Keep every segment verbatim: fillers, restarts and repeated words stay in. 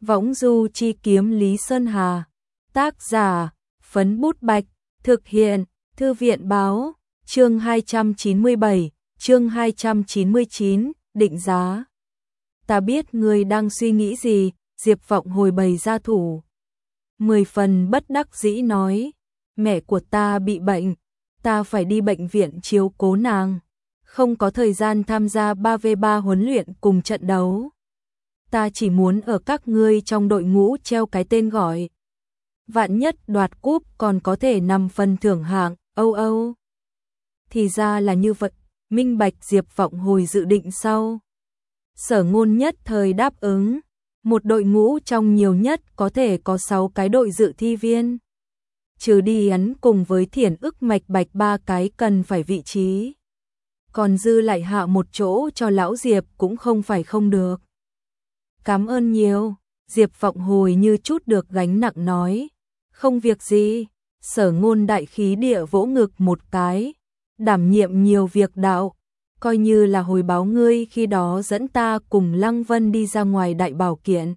Võng du chi kiếm Lý Sơn Hà. Tác giả, Phấn Bút Bạch. Thực hiện, Thư viện báo. Chương hai trăm chín mươi bảy, chương hai trăm chín mươi chín, định giá. Ta biết ngươi đang suy nghĩ gì, Diệp Vọng Hồi bày ra thủ. Mười phần bất đắc dĩ nói, mẹ của ta bị bệnh, ta phải đi bệnh viện chiếu cố nàng, không có thời gian tham gia ba vê ba huấn luyện cùng trận đấu. Ta chỉ muốn ở các ngươi trong đội ngũ treo cái tên gọi. Vạn nhất đoạt cúp còn có thể nằm phần thưởng hạng, âu âu. Thì ra là như vậy, minh bạch Diệp Vọng Hồi dự định sau. Sở Ngôn nhất thời đáp ứng, một đội ngũ trong nhiều nhất có thể có sáu cái đội dự thi viên. Trừ đi hắn cùng với Thiển Ức Mạch Bạch ba cái cần phải vị trí. Còn dư lại hạ một chỗ cho lão Diệp cũng không phải không được. Cảm ơn nhiều, Diệp Vọng Hồi như chút được gánh nặng nói. Không việc gì, Sở Ngôn đại khí địa vỗ ngực một cái. Đảm nhiệm nhiều việc đạo, coi như là hồi báo ngươi khi đó dẫn ta cùng Lăng Vân đi ra ngoài đại bảo kiện.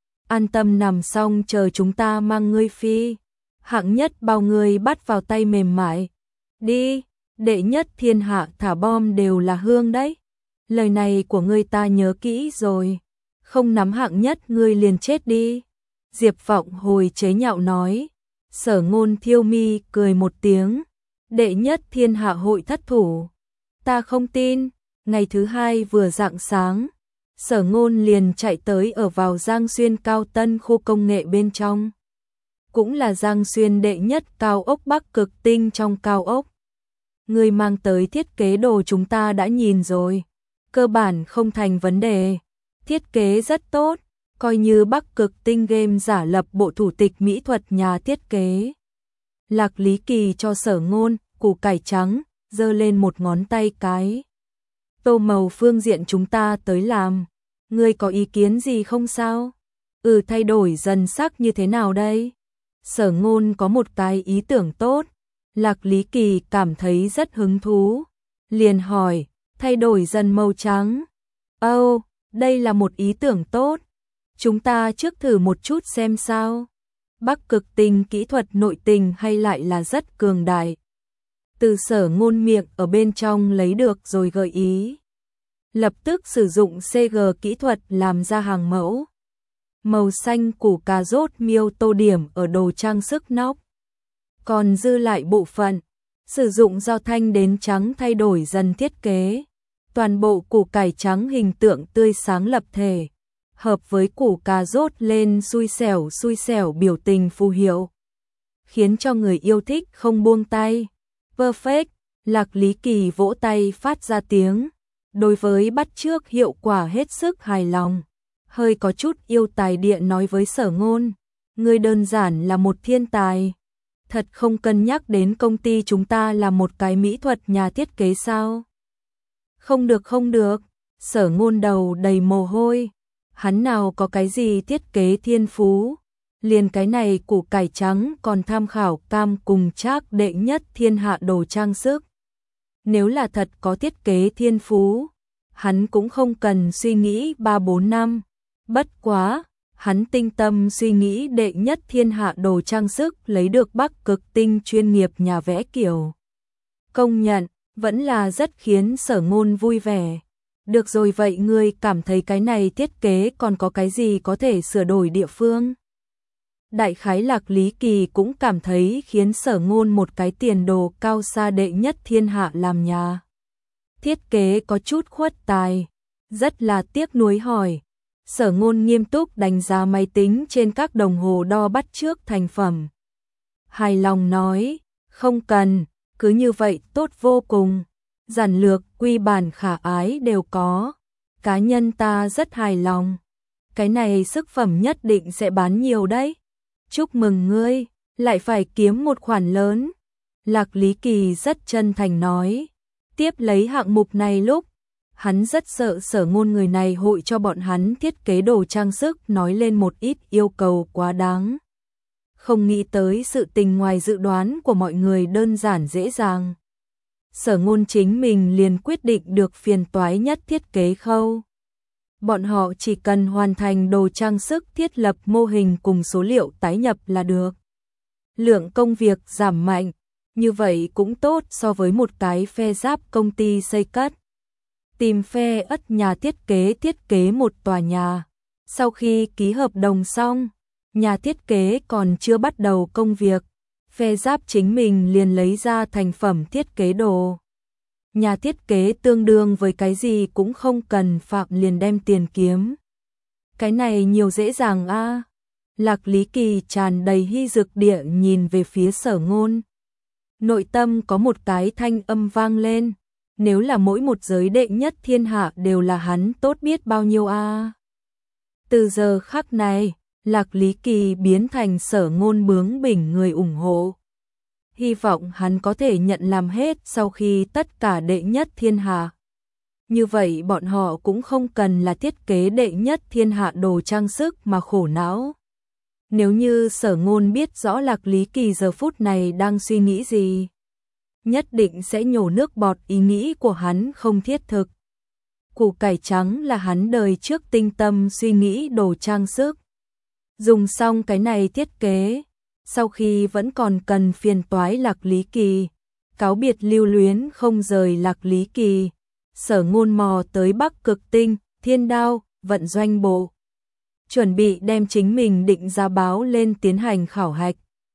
An tâm nằm xong chờ chúng ta mang ngươi phi. Hạng nhất bao ngươi bắt vào tay mềm mại. Đi, đệ nhất thiên hạ thả bom đều là hương đấy. Lời này của ngươi ta nhớ kỹ rồi. Không nắm hạng nhất ngươi liền chết đi. Diệp Vọng Hồi chế nhạo nói. Sở Ngôn thiêu mi cười một tiếng. Đệ nhất thiên hạ hội thất thủ. Ta không tin. Ngày thứ hai vừa rạng sáng, Sở Ngôn liền chạy tới ở vào Giang Xuyên Cao Tân khu công nghệ bên trong. Cũng là Giang Xuyên đệ nhất cao ốc Bắc Cực Tinh trong cao ốc. Người mang tới thiết kế đồ chúng ta đã nhìn rồi. Cơ bản không thành vấn đề. Thiết kế rất tốt, coi như Bắc Cực Tinh game giả lập bộ thủ tịch mỹ thuật nhà thiết kế. Lạc Lý Kỳ cho Sở Ngôn, củ cải trắng, giơ lên một ngón tay cái. Tô màu phương diện chúng ta tới làm. Ngươi có ý kiến gì không sao? Ừ, thay đổi dần sắc như thế nào đây? Sở Ngôn có một cái ý tưởng tốt. Lạc Lý Kỳ cảm thấy rất hứng thú. Liền hỏi, thay đổi dần màu trắng. Ồ, oh, đây là một ý tưởng tốt. Chúng ta trước thử một chút xem sao. Bắc Cực Tinh kỹ thuật nội tình hay lại là rất cường đại. Từ Sở Ngôn miệng ở bên trong lấy được rồi gợi ý. Lập tức sử dụng xê giê kỹ thuật làm ra hàng mẫu. Màu xanh củ cà rốt miêu tô điểm ở đồ trang sức nóc. Còn dư lại bộ phận, sử dụng dao thanh đến trắng thay đổi dần thiết kế. Toàn bộ củ cải trắng hình tượng tươi sáng lập thể, hợp với củ cà rốt lên xui xẻo xui xẻo biểu tình phù hiệu. Khiến cho người yêu thích không buông tay. Perfect, Lạc Lý Kỳ vỗ tay phát ra tiếng. Đối với bắt chước hiệu quả hết sức hài lòng. Hơi có chút yêu tài địa nói với Sở Ngôn. Ngươi đơn giản là một thiên tài. Thật không cân nhắc đến công ty chúng ta là một cái mỹ thuật nhà thiết kế sao? Không được không được. Sở Ngôn đầu đầy mồ hôi. Hắn nào có cái gì thiết kế thiên phú. Liền cái này củ cải trắng còn tham khảo Cam cùng Trác đệ nhất thiên hạ đồ trang sức. Nếu là thật có thiết kế thiên phú, hắn cũng không cần suy nghĩ ba bốn năm. Bất quá, hắn tinh tâm suy nghĩ đệ nhất thiên hạ đồ trang sức lấy được Bắc Cực Tinh chuyên nghiệp nhà vẽ kiểu. Công nhận, vẫn là rất khiến Sở Ngôn vui vẻ. Được rồi, vậy ngươi cảm thấy cái này thiết kế còn có cái gì có thể sửa đổi địa phương? Đại khái Lạc Lý Kỳ cũng cảm thấy khiến Sở Ngôn một cái tiền đồ cao xa đệ nhất thiên hạ làm nhà thiết kế có chút khuất tài. Rất là tiếc nuối hỏi. Sở Ngôn nghiêm túc đánh giá máy tính trên các đồng hồ đo bắt chước thành phẩm. Hài lòng nói, không cần, cứ như vậy tốt vô cùng. Giản lược, quy bản khả ái đều có. Cá nhân ta rất hài lòng. Cái này sức phẩm nhất định sẽ bán nhiều đấy. Chúc mừng ngươi, lại phải kiếm một khoản lớn. Lạc Lý Kỳ rất chân thành nói. Tiếp lấy hạng mục này lúc, hắn rất sợ Sở Ngôn người này hội cho bọn hắn thiết kế đồ trang sức nói lên một ít yêu cầu quá đáng. Không nghĩ tới sự tình ngoài dự đoán của mọi người đơn giản dễ dàng. Sở Ngôn chính mình liền quyết định được phiền toái nhất thiết kế khâu. Bọn họ chỉ cần hoàn thành đồ trang sức thiết lập mô hình cùng số liệu tái nhập là được. Lượng công việc giảm mạnh, như vậy cũng tốt so với một cái phe giáp công ty xây cất. Tìm phe ất nhà thiết kế thiết kế một tòa nhà. Sau khi ký hợp đồng xong, nhà thiết kế còn chưa bắt đầu công việc, phe giáp chính mình liền lấy ra thành phẩm thiết kế đồ. Nhà thiết kế tương đương với cái gì cũng không cần phạm liền đem tiền kiếm. Cái này nhiều dễ dàng a. À. Lạc Lý Kỳ tràn đầy hy dực địa nhìn về phía Sở Ngôn. Nội tâm có một cái thanh âm vang lên, nếu là mỗi một giới đệ nhất thiên hạ đều là hắn tốt biết bao nhiêu a. À. Từ giờ khắc này, Lạc Lý Kỳ biến thành Sở Ngôn bướng bỉnh người ủng hộ. Hy vọng hắn có thể nhận làm hết sau khi tất cả đệ nhất thiên hạ. Như vậy bọn họ cũng không cần là thiết kế đệ nhất thiên hạ đồ trang sức mà khổ não. Nếu như Sở Ngôn biết rõ Lạc Lý Kỳ giờ phút này đang suy nghĩ gì, nhất định sẽ nhổ nước bọt ý nghĩ của hắn không thiết thực. Củ cải trắng là hắn đời trước tinh tâm suy nghĩ đồ trang sức. Dùng xong cái này thiết kế, sau khi vẫn còn cần phiền toái Lạc Lý Kỳ, cáo biệt lưu luyến không rời Lạc Lý Kỳ, Sở Ngôn mò tới Bắc Cực Tinh, Thiên Đao, vận doanh bộ. Chuẩn bị đem chính mình định giá báo lên tiến hành khảo hạch.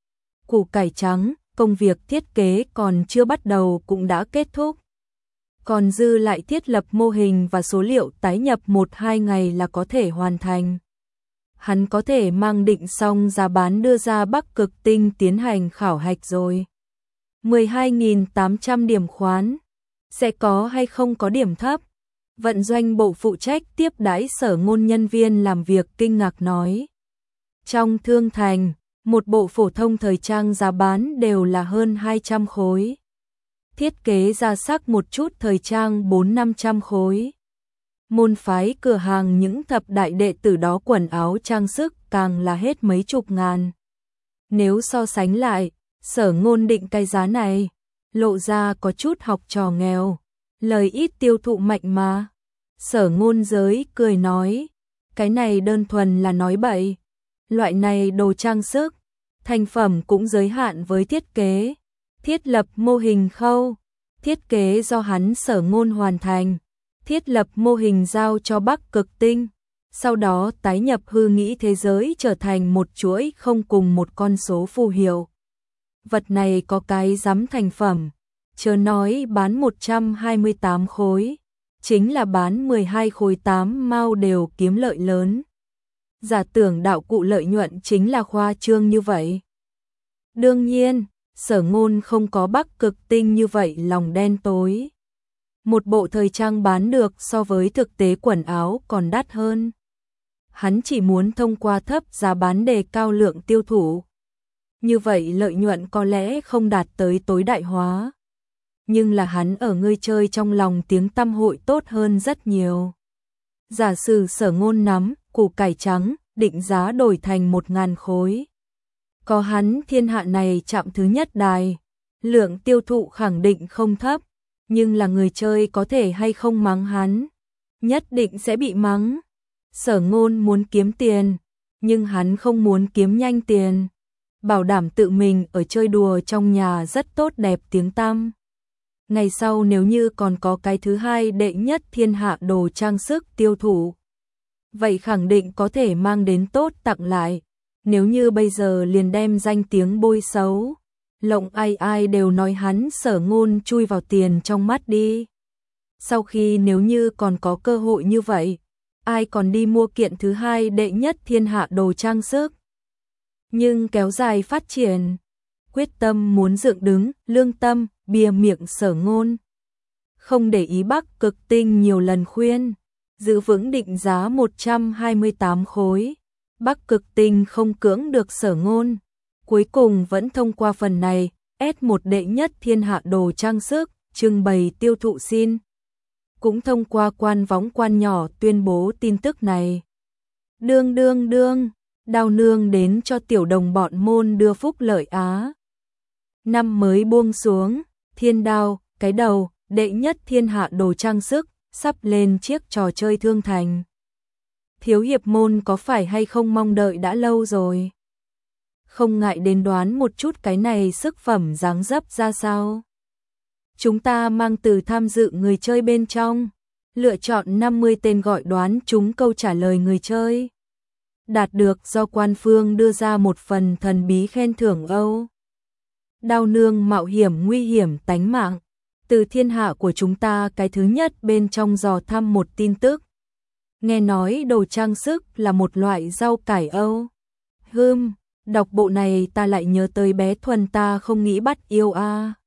Củ cải trắng, công việc thiết kế còn chưa bắt đầu cũng đã kết thúc. Còn dư lại thiết lập mô hình và số liệu tái nhập một hai ngày là có thể hoàn thành. Hắn có thể mang định xong giá bán đưa ra Bắc Cực Tinh tiến hành khảo hạch rồi. mười hai nghìn tám trăm điểm khoán. Sẽ có hay không có điểm thấp? Vận doanh bộ phụ trách tiếp đãi Sở Ngôn nhân viên làm việc kinh ngạc nói. Trong Thương Thành, một bộ phổ thông thời trang giá bán đều là hơn hai trăm khối. Thiết kế ra sắc một chút thời trang bốn năm trăm khối. Môn phái cửa hàng những thập đại đệ tử đó quần áo trang sức càng là hết mấy chục ngàn. Nếu so sánh lại, Sở Ngôn định cái giá này, lộ ra có chút học trò nghèo, lời ít tiêu thụ mạnh mà. Sở Ngôn giới cười nói, cái này đơn thuần là nói bậy. Loại này đồ trang sức, thành phẩm cũng giới hạn với thiết kế, thiết lập mô hình khâu, thiết kế do hắn Sở Ngôn hoàn thành. Thiết lập mô hình giao cho Bắc Cực Tinh, sau đó tái nhập hư nghĩ thế giới trở thành một chuỗi không cùng một con số phù hiệu. Vật này có cái dám thành phẩm, chớ nói bán một trăm hai mươi tám khối, chính là bán mười hai khối tám mao đều kiếm lợi lớn. Giả tưởng đạo cụ lợi nhuận chính là khoa trương như vậy. Đương nhiên, Sở Ngôn không có Bắc Cực Tinh như vậy lòng đen tối. Một bộ thời trang bán được so với thực tế quần áo còn đắt hơn. Hắn chỉ muốn thông qua thấp giá bán đề cao lượng tiêu thụ. Như vậy lợi nhuận có lẽ không đạt tới tối đại hóa. Nhưng là hắn ở người chơi trong lòng tiếng tăm hội tốt hơn rất nhiều. Giả sử Sở Ngôn nắm củ cải trắng, định giá đổi thành một ngàn khối. Có hắn thiên hạ này chạm thứ nhất đài, lượng tiêu thụ khẳng định không thấp. Nhưng là người chơi có thể hay không mắng hắn, nhất định sẽ bị mắng. Sở Ngôn muốn kiếm tiền, nhưng hắn không muốn kiếm nhanh tiền. Bảo đảm tự mình ở chơi đùa trong nhà rất tốt đẹp tiếng tăm. Ngày sau nếu như còn có cái thứ hai đệ nhất thiên hạ đồ trang sức tiêu thụ, vậy khẳng định có thể mang đến tốt tặng lại. Nếu như bây giờ liền đem danh tiếng bôi xấu, lộng ai ai đều nói hắn Sở Ngôn chui vào tiền trong mắt đi. Sau khi nếu như còn có cơ hội như vậy, ai còn đi mua kiện thứ hai đệ nhất thiên hạ đồ trang sức. Nhưng kéo dài phát triển, quyết tâm muốn dựng đứng, lương tâm, bìa miệng Sở Ngôn. Không để ý Bắc Cực Tinh nhiều lần khuyên, giữ vững định giá một trăm hai mươi tám khối. Bắc Cực Tinh không cưỡng được Sở Ngôn. Cuối cùng vẫn thông qua phần này, ép một đệ nhất thiên hạ đồ trang sức, trưng bày tiêu thụ xin. Cũng thông qua quan võng quan nhỏ tuyên bố tin tức này. Đương đương đương, Đao nương đến cho tiểu đồng bọn môn đưa phúc lợi á. Năm mới buông xuống, Thiên Đao, cái đầu, đệ nhất thiên hạ đồ trang sức, sắp lên chiếc trò chơi Thương Thành. Thiếu hiệp môn có phải hay không mong đợi đã lâu rồi. Không ngại đến đoán một chút cái này sức phẩm dáng dấp ra sao. Chúng ta mang từ tham dự người chơi bên trong, lựa chọn năm mươi tên gọi đoán chúng câu trả lời người chơi. Đạt được do quan phương đưa ra một phần thần bí khen thưởng Âu. Đao nương mạo hiểm nguy hiểm tánh mạng. Từ thiên hạ của chúng ta cái thứ nhất bên trong dò thăm một tin tức. Nghe nói đồ trang sức là một loại rau cải Âu. Hừm, đọc bộ này ta lại nhớ tới bé Thuần ta không nghĩ bắt yêu a. À.